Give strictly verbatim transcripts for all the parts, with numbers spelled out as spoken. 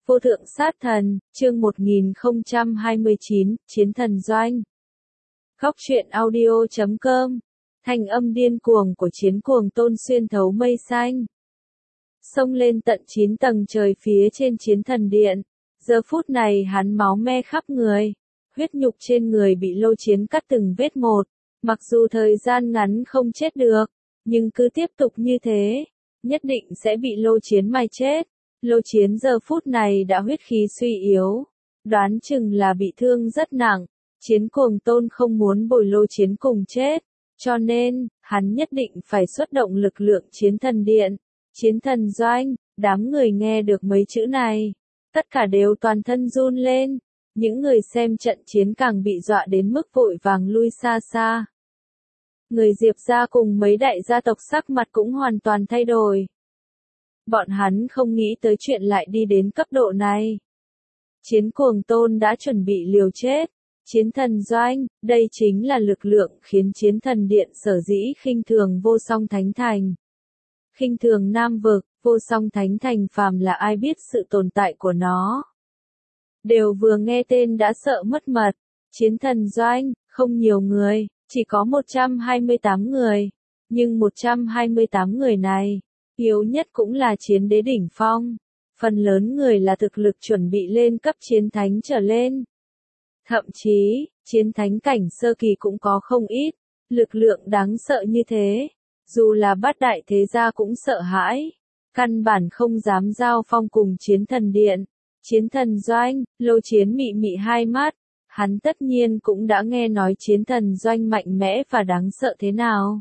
Vô thượng sát thần, chương một nghìn không trăm hai mươi chín, Chiến thần doanh. Góc truyện audio chấm com. Thanh âm điên cuồng của chiến cuồng tôn xuyên thấu mây xanh. Xông lên tận chín tầng trời phía trên chiến thần điện. Giờ phút này hắn máu me khắp người. Huyết nhục trên người bị lô chiến cắt từng vết một. Mặc dù thời gian ngắn không chết được, nhưng cứ tiếp tục như thế, nhất định sẽ bị lô chiến mai chết. Lô chiến giờ phút này đã huyết khí suy yếu, đoán chừng là bị thương rất nặng. Chiến cuồng tôn không muốn bồi lô chiến cùng chết, cho nên, hắn nhất định phải xuất động lực lượng chiến thần điện. Chiến thần doanh, đám người nghe được mấy chữ này, tất cả đều toàn thân run lên. Những người xem trận chiến càng bị dọa đến mức vội vàng lui xa xa. Người Diệp gia cùng mấy đại gia tộc sắc mặt cũng hoàn toàn thay đổi. Bọn hắn không nghĩ tới chuyện lại đi đến cấp độ này. Chiến cuồng tôn đã chuẩn bị liều chết. Chiến thần doanh, đây chính là lực lượng khiến chiến thần điện sở dĩ khinh thường vô song thánh thành. Khinh thường nam vực, vô song thánh thành phàm là ai biết sự tồn tại của nó. Đều vừa nghe tên đã sợ mất mật. Chiến thần doanh, không nhiều người, chỉ có một trăm hai mươi tám người. Nhưng một trăm hai mươi tám người này, yếu nhất cũng là chiến đế đỉnh phong. Phần lớn người là thực lực chuẩn bị lên cấp chiến thánh trở lên. Thậm chí, chiến thánh cảnh sơ kỳ cũng có không ít. Lực lượng đáng sợ như thế, dù là bát đại thế gia cũng sợ hãi. Căn bản không dám giao phong cùng chiến thần điện. Chiến thần doanh, lô chiến mị mị hai mắt. Hắn tất nhiên cũng đã nghe nói chiến thần doanh mạnh mẽ và đáng sợ thế nào.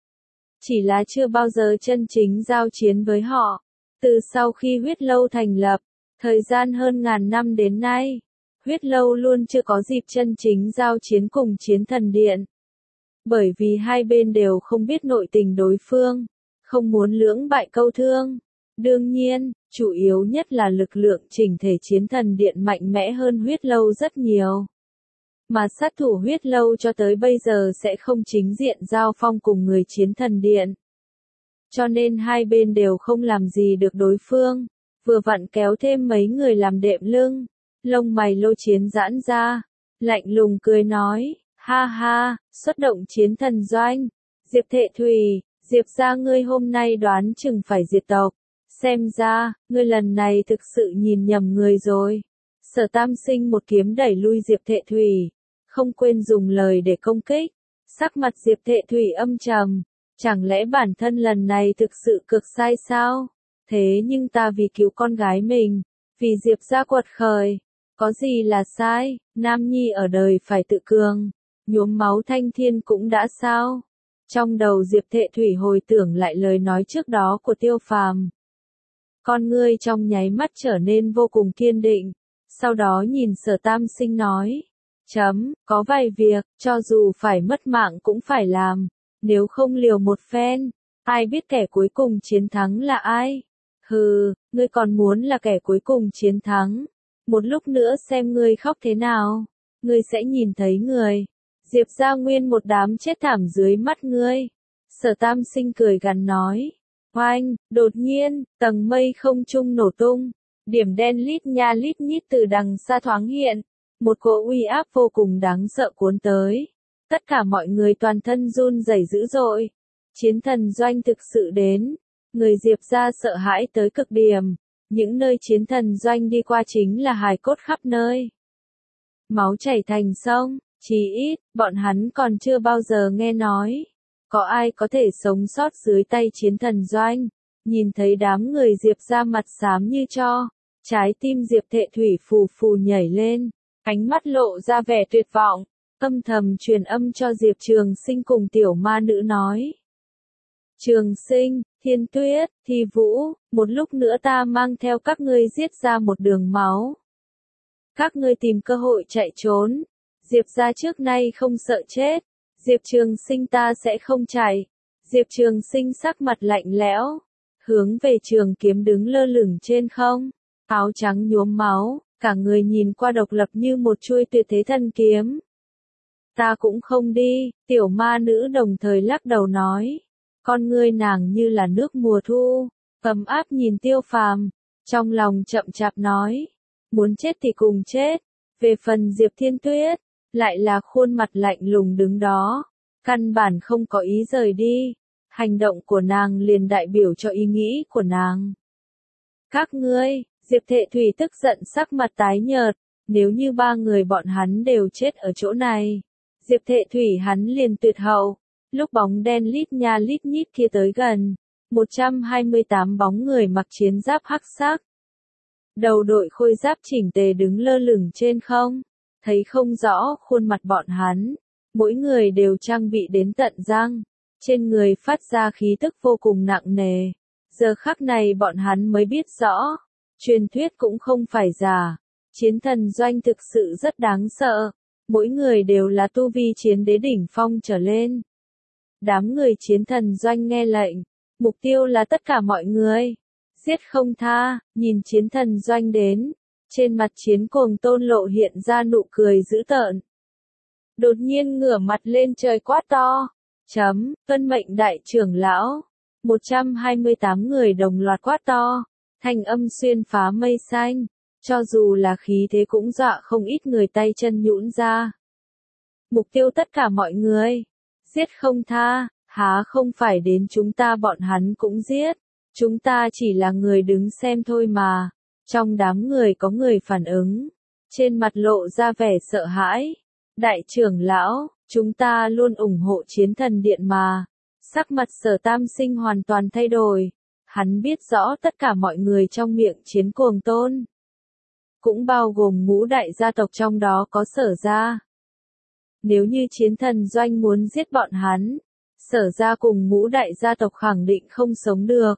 Chỉ là chưa bao giờ chân chính giao chiến với họ. Từ sau khi huyết lâu thành lập, thời gian hơn ngàn năm đến nay, huyết lâu luôn chưa có dịp chân chính giao chiến cùng chiến thần điện. Bởi vì hai bên đều không biết nội tình đối phương, không muốn lưỡng bại câu thương. Đương nhiên, chủ yếu nhất là lực lượng chỉnh thể chiến thần điện mạnh mẽ hơn huyết lâu rất nhiều. Mà sát thủ huyết lâu cho tới bây giờ sẽ không chính diện giao phong cùng người chiến thần điện. Cho nên hai bên đều không làm gì được đối phương. Vừa vặn kéo thêm mấy người làm đệm lưng. Lông mày lô chiến giãn ra. Lạnh lùng cười nói. Ha ha, xuất động chiến thần doanh. Diệp Thệ Thủy, Diệp gia ngươi hôm nay đoán chừng phải diệt tộc. Xem ra, ngươi lần này thực sự nhìn nhầm người rồi. Sở Tam Sinh một kiếm đẩy lui Diệp Thệ Thủy. Không quên dùng lời để công kích. Sắc mặt Diệp Thệ Thủy âm trầm. Chẳng lẽ bản thân lần này thực sự cực sai sao? Thế nhưng ta vì cứu con gái mình, vì Diệp gia quật khởi, có gì là sai? Nam nhi ở đời phải tự cường, nhuốm máu thanh thiên cũng đã sao? Trong đầu Diệp Thệ Thủy hồi tưởng lại lời nói trước đó của Tiêu Phàm. Con ngươi trong nháy mắt trở nên vô cùng kiên định, sau đó nhìn Sở Tam Sinh nói. Chấm, có vài việc, cho dù phải mất mạng cũng phải làm. Nếu không liều một phen, ai biết kẻ cuối cùng chiến thắng là ai? Hừ, ngươi còn muốn là kẻ cuối cùng chiến thắng. Một lúc nữa xem ngươi khóc thế nào. Ngươi sẽ nhìn thấy người. Diệp gia nguyên một đám chết thảm dưới mắt ngươi. Sở Tam Sinh cười gằn nói. Oanh, đột nhiên, tầng mây không trung nổ tung. Điểm đen lít nha lít nhít từ đằng xa thoáng hiện. Một cỗ uy áp vô cùng đáng sợ cuốn tới. Tất cả mọi người toàn thân run rẩy dữ dội. Chiến thần doanh thực sự đến. Người Diệp gia sợ hãi tới cực điểm. Những nơi chiến thần doanh đi qua chính là hài cốt khắp nơi. Máu chảy thành sông, chí ít, bọn hắn còn chưa bao giờ nghe nói. Có ai có thể sống sót dưới tay chiến thần doanh. Nhìn thấy đám người Diệp gia mặt xám như tro. Trái tim Diệp Thệ Thủy phù phù nhảy lên. Ánh mắt lộ ra vẻ tuyệt vọng. Âm thầm truyền âm cho Diệp Trường Sinh cùng tiểu ma nữ nói. Trường Sinh, Thiên Tuyết, Thi Vũ, một lúc nữa ta mang theo các ngươi giết ra một đường máu. Các ngươi tìm cơ hội chạy trốn. Diệp gia trước nay không sợ chết. Diệp Trường Sinh ta sẽ không chạy. Diệp Trường Sinh sắc mặt lạnh lẽo. Hướng về trường kiếm đứng lơ lửng trên không. Áo trắng nhuốm máu, cả người nhìn qua độc lập như một chuôi tuyệt thế thần kiếm. Ta cũng không đi, tiểu ma nữ đồng thời lắc đầu nói. Con ngươi nàng như là nước mùa thu, ấm áp nhìn Tiêu Phàm, trong lòng chậm chạp nói. muốn chết thì cùng chết. Về phần Diệp Thiên Tuyết, lại là khuôn mặt lạnh lùng đứng đó, căn bản không có ý rời đi. Hành động của nàng liền đại biểu cho ý nghĩ của nàng. Các ngươi, Diệp Thệ Thủy tức giận sắc mặt tái nhợt, nếu như ba người bọn hắn đều chết ở chỗ này, Diệp Thệ Thủy hắn liền tuyệt hậu. Lúc bóng đen lít nha lít nhít kia tới gần, một trăm hai mươi tám bóng người mặc chiến giáp hắc sắc. Đầu đội khôi giáp chỉnh tề đứng lơ lửng trên không, thấy không rõ khuôn mặt bọn hắn, mỗi người đều trang bị đến tận răng, trên người phát ra khí tức vô cùng nặng nề. Giờ khắc này bọn hắn mới biết rõ, truyền thuyết cũng không phải giả, chiến thần doanh thực sự rất đáng sợ, mỗi người đều là tu vi chiến đế đỉnh phong trở lên. Đám người chiến thần doanh nghe lệnh, mục tiêu là tất cả mọi người, giết không tha. Nhìn chiến thần doanh đến, trên mặt chiến cuồng tôn lộ hiện ra nụ cười dữ tợn. Đột nhiên ngửa mặt lên trời quát to, chấm, tuân mệnh đại trưởng lão. một trăm hai mươi tám người đồng loạt quát to, thanh âm xuyên phá mây xanh, cho dù là khí thế cũng dọa không ít người tay chân nhũn ra. Mục tiêu tất cả mọi người, giết không tha, há không phải đến chúng ta bọn hắn cũng giết, chúng ta chỉ là người đứng xem thôi mà. Trong đám người có người phản ứng, trên mặt lộ ra vẻ sợ hãi. Đại trưởng lão, chúng ta luôn ủng hộ chiến thần điện mà. Sắc mặt Sở Tam Sinh hoàn toàn thay đổi, hắn biết rõ tất cả mọi người trong miệng chiến cuồng tôn, cũng bao gồm ngũ đại gia tộc trong đó có Sở gia. Nếu như chiến thần doanh muốn giết bọn hắn, Sở gia cùng ngũ đại gia tộc khẳng định không sống được.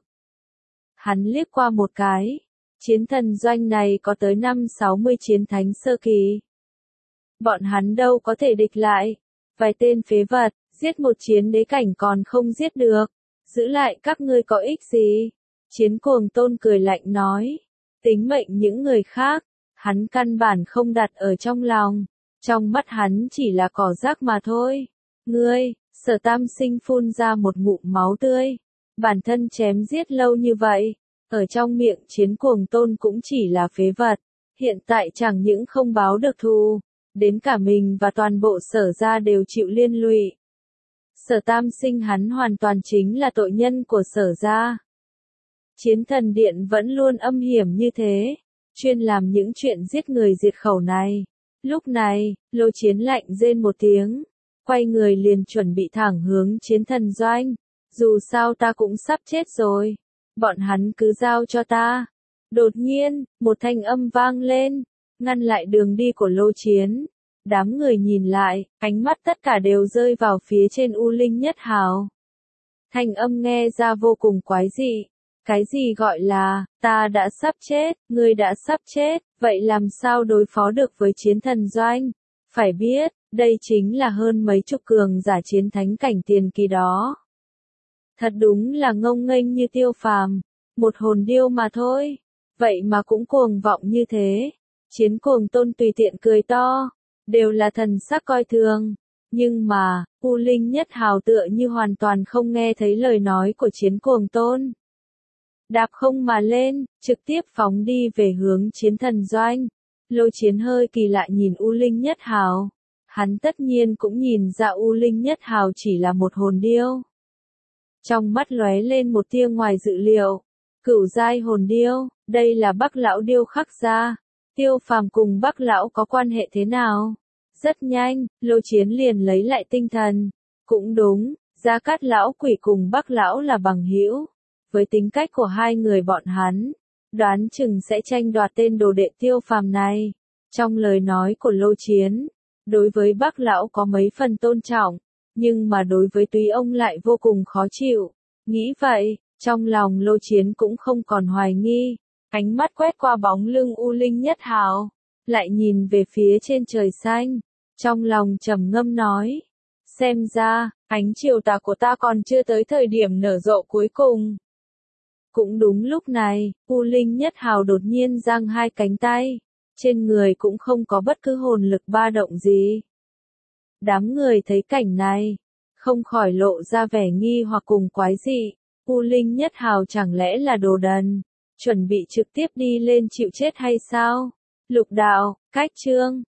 Hắn liếc qua một cái, chiến thần doanh này có tới năm sáu mươi chiến thánh sơ kỳ. Bọn hắn đâu có thể địch lại, vài tên phế vật, giết một chiến đế cảnh còn không giết được, giữ lại các ngươi có ích gì? Chiến cuồng tôn cười lạnh nói, tính mệnh những người khác, hắn căn bản không đặt ở trong lòng, trong mắt hắn chỉ là cỏ rác mà thôi. Ngươi, Sở Tam Sinh phun ra một ngụm máu tươi, bản thân chém giết lâu như vậy, ở trong miệng chiến cuồng tôn cũng chỉ là phế vật, hiện tại chẳng những không báo được thù, đến cả mình và toàn bộ Sở gia đều chịu liên lụy. Sở Tam Sinh hắn hoàn toàn chính là tội nhân của Sở gia. Chiến thần điện vẫn luôn âm hiểm như thế, chuyên làm những chuyện giết người diệt khẩu này. Lúc này, Lô Chiến lạnh rên một tiếng, quay người liền chuẩn bị thẳng hướng chiến thần doanh. Dù sao ta cũng sắp chết rồi, bọn hắn cứ giao cho ta. Đột nhiên, một thanh âm vang lên, ngăn lại đường đi của Lô Chiến. Đám người nhìn lại, ánh mắt tất cả đều rơi vào phía trên U Linh Nhất Hào. Thanh âm nghe ra vô cùng quái dị. Cái gì gọi là, ta đã sắp chết, ngươi đã sắp chết, vậy làm sao đối phó được với chiến thần doanh? Phải biết, đây chính là hơn mấy chục cường giả chiến thánh cảnh tiền kỳ đó. Thật đúng là ngông nghênh như Tiêu Phàm, một hồn điêu mà thôi, vậy mà cũng cuồng vọng như thế. Chiến cuồng tôn tùy tiện cười to, đều là thần sắc coi thường, nhưng mà, U Linh Nhất Hào tựa như hoàn toàn không nghe thấy lời nói của chiến cuồng tôn. Đạp không mà lên, trực tiếp phóng đi về hướng chiến thần doanh. Lô Chiến hơi kỳ lạ nhìn U Linh Nhất Hào, hắn tất nhiên cũng nhìn ra U Linh Nhất Hào chỉ là một hồn điêu. Trong mắt lóe lên một tia ngoài dự liệu, cửu giai hồn điêu, đây là Bắc lão điêu khắc ra. Tiêu Phàm cùng Bắc lão có quan hệ thế nào? Rất nhanh, Lô Chiến liền lấy lại tinh thần. Cũng đúng, Gia Cát lão quỷ cùng Bắc lão là bằng hữu. Với tính cách của hai người bọn hắn, đoán chừng sẽ tranh đoạt tên đồ đệ Tiêu Phàm này. Trong lời nói của Lô Chiến, đối với Bắc lão có mấy phần tôn trọng, nhưng mà đối với Túy ông lại vô cùng khó chịu. Nghĩ vậy, trong lòng Lô Chiến cũng không còn hoài nghi, ánh mắt quét qua bóng lưng U Linh Nhất Hào, lại nhìn về phía trên trời xanh, trong lòng trầm ngâm nói, xem ra, ánh chiều tà của ta còn chưa tới thời điểm nở rộ cuối cùng. Cũng đúng lúc này, U Linh Nhất Hào đột nhiên giang hai cánh tay, trên người cũng không có bất cứ hồn lực ba động gì. Đám người thấy cảnh này, không khỏi lộ ra vẻ nghi hoặc cùng quái dị. U Linh Nhất Hào chẳng lẽ là đồ đần, chuẩn bị trực tiếp đi lên chịu chết hay sao? Lục đạo, cách chương.